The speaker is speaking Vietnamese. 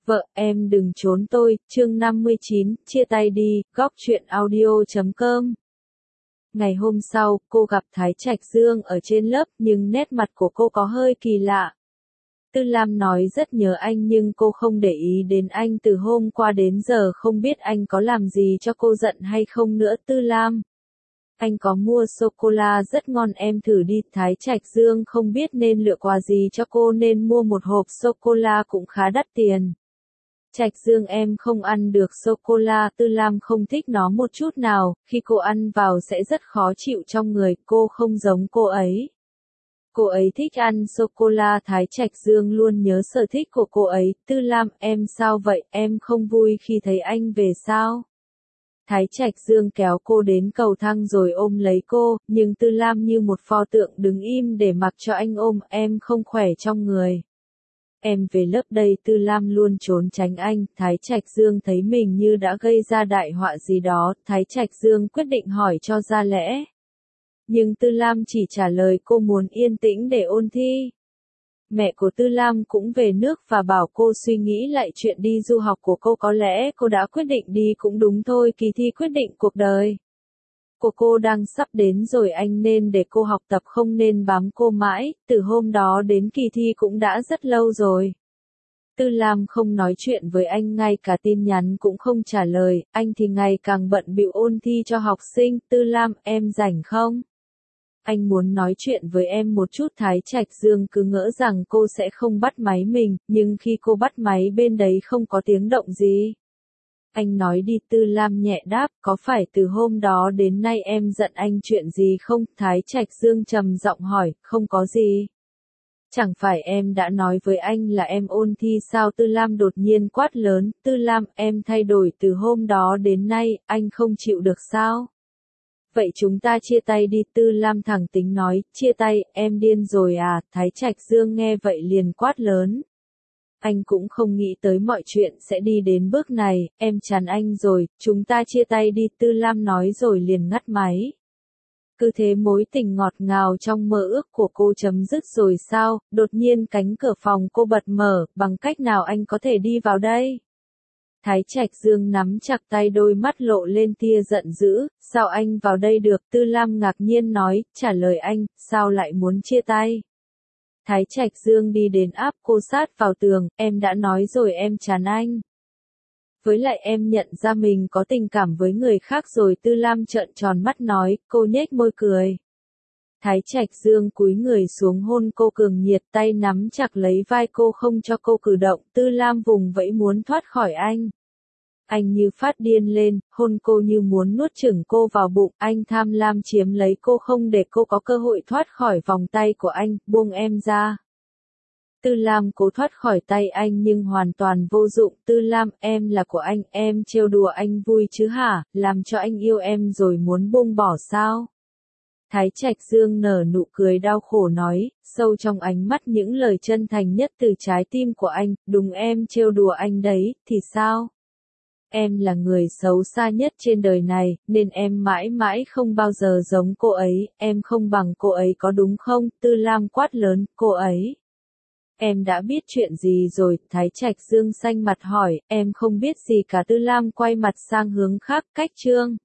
Vợ, em đừng trốn tôi, chương 59, chia tay đi, góc chuyện audio.com. Ngày hôm sau, cô gặp Thái Trạch Dương ở trên lớp nhưng nét mặt của cô có hơi kỳ lạ. Tư Lam nói rất nhớ anh nhưng cô không để ý đến anh từ hôm qua đến giờ, không biết anh có làm gì cho cô giận hay không nữa. Tư Lam, anh có mua sô-cô-la rất ngon em thử đi. Thái Trạch Dương không biết nên lựa quà gì cho cô nên mua một hộp sô-cô-la cũng khá đắt tiền. Trạch Dương em không ăn được sô-cô-la, Tư Lam không thích nó một chút nào, khi cô ăn vào sẽ rất khó chịu trong người, cô không giống cô ấy. Cô ấy thích ăn sô-cô-la. Thái Trạch Dương luôn nhớ sở thích của cô ấy. Tư Lam, em sao vậy, em không vui khi thấy anh về sao? Thái Trạch Dương kéo cô đến cầu thang rồi ôm lấy cô, nhưng Tư Lam như một pho tượng đứng im để mặc cho anh ôm. Em không khỏe trong người. Em về lớp đây. Tư Lam luôn trốn tránh anh. Thái Trạch Dương thấy mình như đã gây ra đại họa gì đó. Thái Trạch Dương quyết định hỏi cho ra lẽ. Nhưng Tư Lam chỉ trả lời cô muốn yên tĩnh để ôn thi. Mẹ của Tư Lam cũng về nước và bảo cô suy nghĩ lại chuyện đi du học của cô. Có lẽ cô đã quyết định đi cũng đúng thôi, kỳ thi quyết định cuộc đời của cô đang sắp đến rồi, anh nên để cô học tập không nên bám cô mãi, từ hôm đó đến kỳ thi cũng đã rất lâu rồi. Tư Lam không nói chuyện với anh, ngay cả tin nhắn cũng không trả lời, anh thì ngày càng bận bịu ôn thi cho học sinh. Tư Lam, em rảnh không? Anh muốn nói chuyện với em một chút. Thái Trạch Dương cứ ngỡ rằng cô sẽ không bắt máy mình, nhưng khi cô bắt máy bên đấy không có tiếng động gì. Anh nói đi. Tư Lam nhẹ đáp, có phải từ hôm đó đến nay em giận anh chuyện gì không? Thái Trạch Dương trầm giọng hỏi, không có gì. Chẳng phải em đã nói với anh là em ôn thi sao? Tư Lam đột nhiên quát lớn, Tư Lam, em thay đổi từ hôm đó đến nay, anh không chịu được sao? Vậy chúng ta chia tay đi. Tư Lam thẳng tính nói, chia tay, em điên rồi à? Thái Trạch Dương nghe vậy liền quát lớn. Anh cũng không nghĩ tới mọi chuyện sẽ đi đến bước này, em chán anh rồi, chúng ta chia tay đi. Tư Lam nói rồi liền ngắt máy. Cứ thế mối tình ngọt ngào trong mơ ước của cô chấm dứt rồi sao? Đột nhiên cánh cửa phòng cô bật mở, bằng cách nào anh có thể đi vào đây? Thái Trạch Dương nắm chặt tay, đôi mắt lộ lên tia giận dữ, sao anh vào đây được? Tư Lam ngạc nhiên nói, trả lời anh, sao lại muốn chia tay? Thái Trạch Dương đi đến áp cô sát vào tường, em đã nói rồi em chán anh. Với lại em nhận ra mình có tình cảm với người khác rồi. Tư Lam trợn tròn mắt nói, cô nhếch môi cười. Thái Trạch Dương cúi người xuống hôn cô cường nhiệt, tay nắm chặt lấy vai cô không cho cô cử động. Tư Lam vùng vẫy muốn thoát khỏi anh. Anh như phát điên lên, hôn cô như muốn nuốt chửng cô vào bụng. Anh tham lam chiếm lấy cô không để cô có cơ hội thoát khỏi vòng tay của anh. Buông em ra. Tư Lam cố thoát khỏi tay anh nhưng hoàn toàn vô dụng. Tư Lam, em là của anh, em trêu đùa anh vui chứ hả? Làm cho anh yêu em rồi muốn buông bỏ sao? Thái Trạch Dương nở nụ cười đau khổ nói, sâu trong ánh mắt những lời chân thành nhất từ trái tim của anh, đúng em trêu đùa anh đấy, thì sao? Em là người xấu xa nhất trên đời này, nên em mãi mãi không bao giờ giống cô ấy, em không bằng cô ấy có đúng không? Tư Lam quát lớn, cô ấy. Em đã biết chuyện gì rồi? Thái Trạch Dương xanh mặt hỏi, em không biết gì cả. Tư Lam quay mặt sang hướng khác, cách chương.